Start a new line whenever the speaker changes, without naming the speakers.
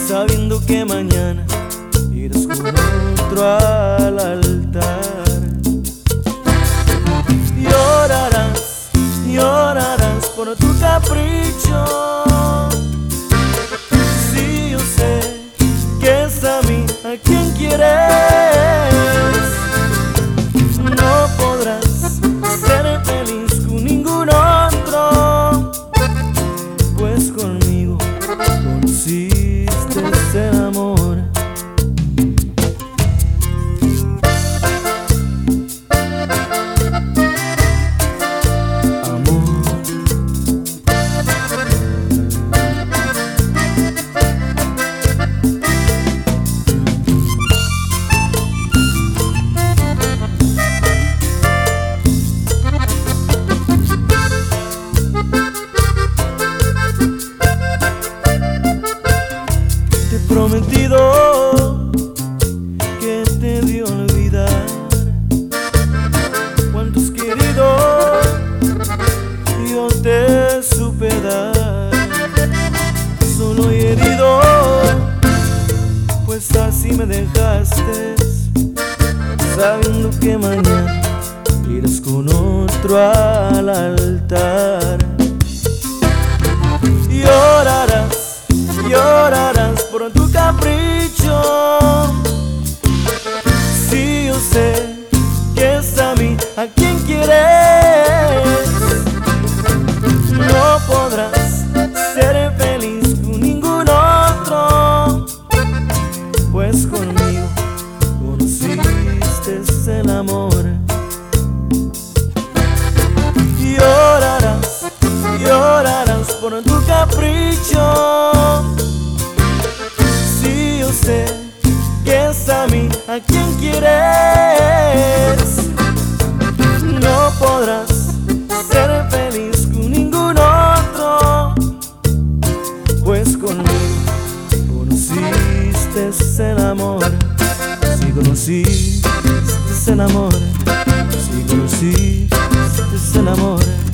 sabiendo que mañana irás con otro al altar. Llorarás, llorarás por tu capricho. Sí, yo sé que es a mí a quien quieres. No podrás ser feliz con ningún otro, pues conmigo conociste el amor. Prometido que te di olvidar. Cuántos queridos yo te supe dar, solo y herido, pues así me dejaste, sabiendo que mañana irás con otro al altar. Llorarás, llorarás por tu capricho. Sí, yo sé que es a mí a quien quieres. No podrás ser feliz con ningún otro, pues conmigo conociste el amor. Llorarás, llorarás por tu capricho. Sí, yo sé que es a mí a quien quieres. No podrás ser feliz con ningún otro, pues conmigo conociste el amor. Si conociste el amor, si conociste el amor.